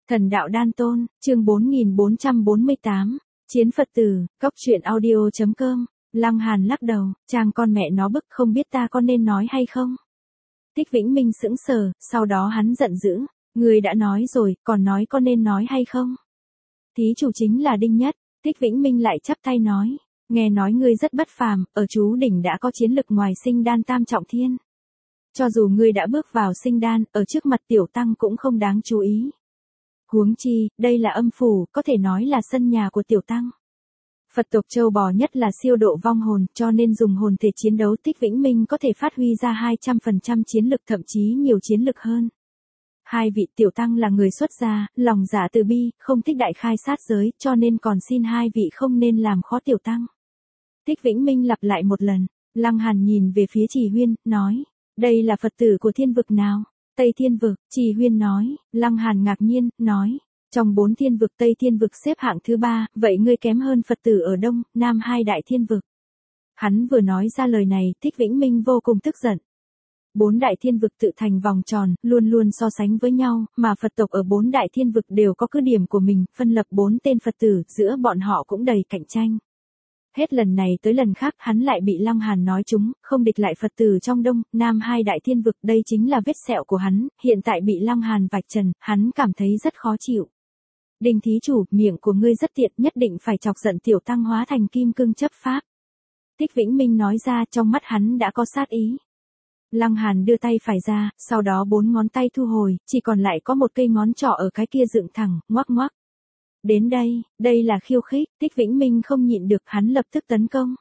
Thần đạo đan tôn, chương 4448, Chiến Phật tử, Cốc truyện audio.com, Lăng Hàn lắc đầu, chàng con mẹ nó bức không biết ta có nên nói hay không. Tích Vĩnh Minh sững sờ, sau đó hắn giận dữ, người đã nói rồi, còn nói có nên nói hay không. Thí chủ chính là Đinh Nhất, Tích Vĩnh Minh lại chắp tay nói, nghe nói ngươi rất bất phàm, ở chú đỉnh đã có chiến lực ngoài sinh đan tam trọng thiên. Cho dù ngươi đã bước vào sinh đan, ở trước mặt tiểu tăng cũng không đáng chú ý. Huống chi, đây là âm phủ, có thể nói là sân nhà của tiểu tăng. Phật tộc châu bò nhất là siêu độ vong hồn, cho nên dùng hồn thể chiến đấu. Tích Vĩnh Minh có thể phát huy ra 200% chiến lực, thậm chí nhiều chiến lực hơn. Hai vị tiểu tăng là người xuất gia, lòng dạ từ bi, không thích đại khai sát giới, cho nên còn xin hai vị không nên làm khó tiểu tăng. Tích Vĩnh Minh lặp lại một lần, Lăng Hàn nhìn về phía Trì Huyên, nói, đây là Phật tử của thiên vực nào? Tây Thiên Vực, Trì Huyên nói. Lăng Hàn ngạc nhiên, nói, trong 4 thiên vực Tây Thiên Vực xếp hạng thứ 3, vậy ngươi kém hơn Phật tử ở Đông, Nam hai đại thiên vực. Hắn vừa nói ra lời này, Tích Vĩnh Minh vô cùng tức giận. 4 đại thiên vực tự thành vòng tròn, luôn luôn so sánh với nhau, mà Phật tộc ở 4 đại thiên vực đều có cứ điểm của mình, phân lập 4 tên Phật tử, giữa bọn họ cũng đầy cạnh tranh. Hết lần này tới lần khác hắn lại bị Lăng Hàn nói trúng, không địch lại Phật tử trong Đông, Nam hai đại thiên vực, đây chính là vết sẹo của hắn, hiện tại bị Lăng Hàn vạch trần, hắn cảm thấy rất khó chịu. Đinh thí chủ, miệng của ngươi rất tiện, nhất định phải chọc giận tiểu tăng hóa thành kim cương chấp pháp. Tích Vĩnh Minh nói ra, trong mắt hắn đã có sát ý. Lăng Hàn đưa tay phải ra, sau đó 4 ngón tay thu hồi, chỉ còn lại có một cây ngón trỏ ở cái kia dựng thẳng, ngoắc ngoắc. Đến đây là khiêu khích, Tích Vĩnh Minh không nhịn được, hắn lập tức tấn công.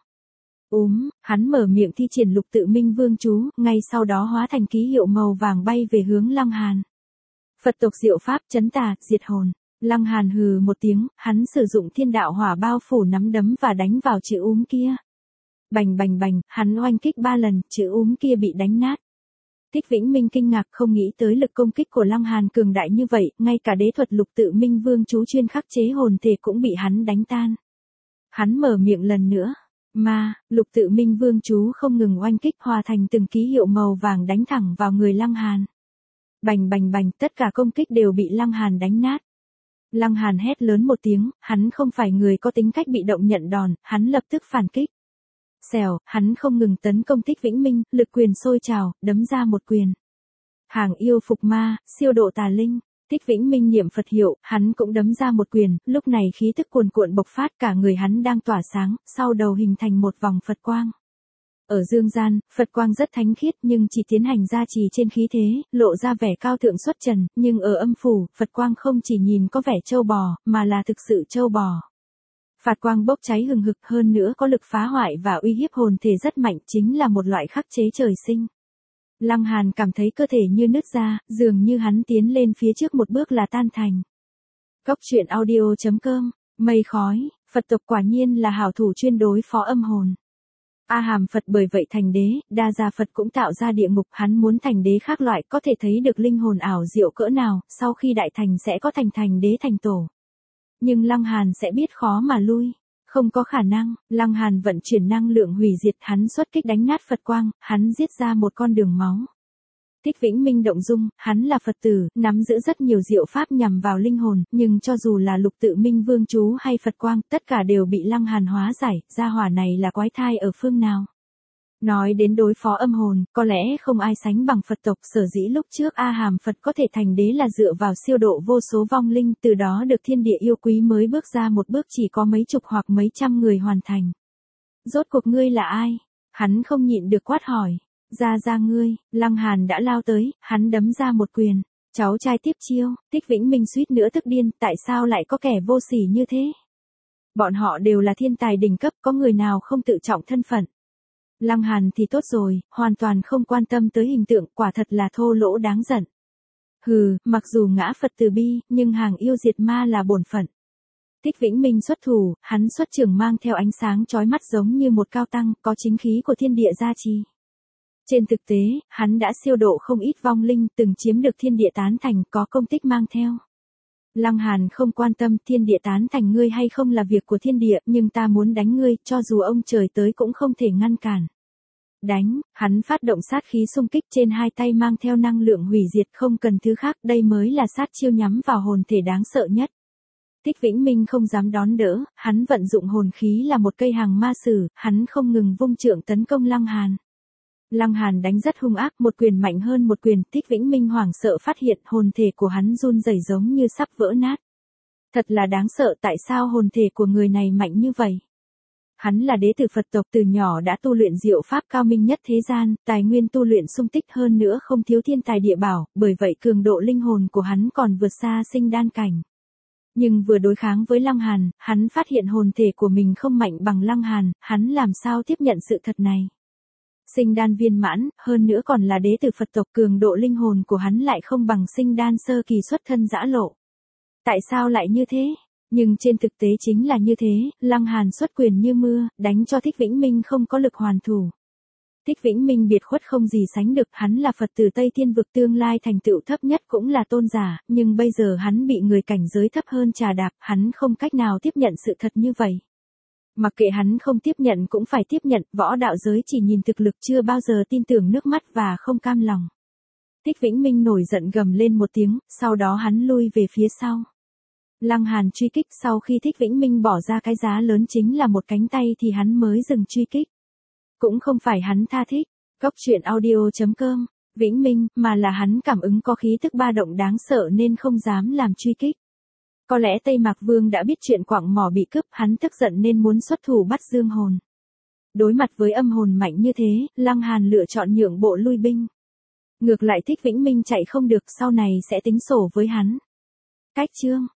Hắn mở miệng thi triển Lục Tự Minh Vương chú, ngay sau đó hóa thành ký hiệu màu vàng bay về hướng Lăng Hàn. Phật tộc diệu pháp chấn tà, diệt hồn. Lăng Hàn hừ một tiếng, hắn sử dụng thiên đạo hỏa bao phủ nắm đấm và đánh vào chữ kia. Bành bành bành, hắn oanh kích 3 lần, chữ kia bị đánh nát. Tích Vĩnh Minh kinh ngạc, không nghĩ tới lực công kích của Lăng Hàn cường đại như vậy, ngay cả đế thuật Lục Tự Minh Vương chú chuyên khắc chế hồn thể cũng bị hắn đánh tan. Hắn mở miệng lần nữa, mà, Lục Tự Minh Vương chú không ngừng oanh kích, hòa thành từng ký hiệu màu vàng đánh thẳng vào người Lăng Hàn. Bành bành bành, tất cả công kích đều bị Lăng Hàn đánh nát. Lăng Hàn hét lớn một tiếng, hắn không phải người có tính cách bị động nhận đòn, hắn lập tức phản kích. Xèo, hắn không ngừng tấn công Tích Vĩnh Minh, lực quyền sôi trào, đấm ra một quyền. Hàng yêu phục ma, siêu độ tà linh, Tích Vĩnh Minh niệm Phật hiệu, hắn cũng đấm ra một quyền, lúc này khí tức cuồn cuộn bộc phát, cả người hắn đang tỏa sáng, sau đầu hình thành một vòng Phật quang. Ở dương gian, Phật quang rất thánh khiết nhưng chỉ tiến hành gia trì trên khí thế, lộ ra vẻ cao thượng xuất trần, nhưng ở âm phủ, Phật quang không chỉ nhìn có vẻ trâu bò, mà là thực sự trâu bò. Phật quang bốc cháy hừng hực, hơn nữa có lực phá hoại và uy hiếp hồn thể rất mạnh, chính là một loại khắc chế trời sinh. Lăng Hàn cảm thấy cơ thể như nứt ra, dường như hắn tiến lên phía trước một bước là tan thành. Cốc truyện audio.com, mây khói, Phật tộc quả nhiên là hảo thủ chuyên đối phó âm hồn. A Hàm Phật bởi vậy thành đế, Đa Gia Phật cũng tạo ra địa ngục, hắn muốn thành đế khác loại, có thể thấy được linh hồn ảo diệu cỡ nào, sau khi đại thành sẽ có thành đế thành tổ. Nhưng Lăng Hàn sẽ biết khó mà lui, không có khả năng. Lăng Hàn vận chuyển năng lượng hủy diệt, hắn xuất kích đánh nát Phật quang, hắn giết ra một con đường máu. Tích Vĩnh Minh động dung, hắn là Phật tử, nắm giữ rất nhiều diệu pháp nhằm vào linh hồn, nhưng cho dù là Lục Tự Minh Vương chú hay Phật quang, tất cả đều bị Lăng Hàn hóa giải, gia hỏa này là quái thai ở phương nào. Nói đến đối phó âm hồn, có lẽ không ai sánh bằng Phật tộc, sở dĩ lúc trước A Hàm Phật có thể thành đế là dựa vào siêu độ vô số vong linh, từ đó được thiên địa yêu quý mới bước ra một bước chỉ có mấy chục hoặc mấy trăm người hoàn thành. Rốt cuộc ngươi là ai? Hắn không nhịn được quát hỏi. Ra ngươi, Lăng Hàn đã lao tới, hắn đấm ra một quyền. Cháu trai tiếp chiêu, Tích Vĩnh Minh suýt nữa tức điên, tại sao lại có kẻ vô sỉ như thế? Bọn họ đều là thiên tài đỉnh cấp, có người nào không tự trọng thân phận. Lăng Hàn thì tốt rồi, hoàn toàn không quan tâm tới hình tượng, quả thật là thô lỗ đáng giận. Hừ, mặc dù ngã Phật từ bi, nhưng hàng yêu diệt ma là bổn phận. Tích Vĩnh Minh xuất thủ, hắn xuất trường mang theo ánh sáng chói mắt giống như một cao tăng, có chính khí của thiên địa gia trì. Trên thực tế, hắn đã siêu độ không ít vong linh, từng chiếm được thiên địa tán thành, có công tích mang theo. Lăng Hàn không quan tâm thiên địa tán thành ngươi hay không là việc của thiên địa, nhưng ta muốn đánh ngươi, cho dù ông trời tới cũng không thể ngăn cản. Đánh, hắn phát động sát khí xung kích trên hai tay mang theo năng lượng hủy diệt không cần thứ khác, đây mới là sát chiêu nhắm vào hồn thể đáng sợ nhất. Thích Vĩnh Minh không dám đón đỡ, hắn vận dụng hồn khí là một cây hàng ma sử, hắn không ngừng vung trượng tấn công Lăng Hàn. Lăng Hàn đánh rất hung ác, một quyền mạnh hơn một quyền, Thích Vĩnh Minh hoảng sợ phát hiện hồn thể của hắn run rẩy giống như sắp vỡ nát. Thật là đáng sợ, tại sao hồn thể của người này mạnh như vậy? Hắn là đế tử Phật tộc, từ nhỏ đã tu luyện diệu pháp cao minh nhất thế gian, tài nguyên tu luyện sung tích hơn nữa không thiếu thiên tài địa bảo, bởi vậy cường độ linh hồn của hắn còn vượt xa sinh đan cảnh. Nhưng vừa đối kháng với Lăng Hàn, hắn phát hiện hồn thể của mình không mạnh bằng Lăng Hàn, hắn làm sao tiếp nhận sự thật này? Sinh đan viên mãn, hơn nữa còn là đế tử Phật tộc, cường độ linh hồn của hắn lại không bằng sinh đan sơ kỳ xuất thân dã lộ. Tại sao lại như thế? Nhưng trên thực tế chính là như thế, Lăng Hàn xuất quyền như mưa, đánh cho Thích Vĩnh Minh không có lực hoàn thủ. Thích Vĩnh Minh biệt khuất không gì sánh được, hắn là Phật tử Tây Thiên vực, tương lai thành tựu thấp nhất cũng là tôn giả, nhưng bây giờ hắn bị người cảnh giới thấp hơn trà đạp, hắn không cách nào tiếp nhận sự thật như vậy. Mặc kệ hắn không tiếp nhận cũng phải tiếp nhận, võ đạo giới chỉ nhìn thực lực chưa bao giờ tin tưởng nước mắt và không cam lòng. Thích Vĩnh Minh nổi giận gầm lên một tiếng, sau đó hắn lui về phía sau. Lăng Hàn truy kích, sau khi Thích Vĩnh Minh bỏ ra cái giá lớn chính là một cánh tay thì hắn mới dừng truy kích. Cũng không phải hắn tha thích, Cốc truyện audio.com, Vĩnh Minh, mà là hắn cảm ứng có khí tức ba động đáng sợ nên không dám làm truy kích. Có lẽ Tây Mạc Vương đã biết chuyện Quặng Mỏ bị cướp, hắn tức giận nên muốn xuất thủ bắt Dương Hồn. Đối mặt với âm hồn mạnh như thế, Lăng Hàn lựa chọn nhượng bộ lui binh. Ngược lại Thích Vĩnh Minh chạy không được, sau này sẽ tính sổ với hắn. Cách chương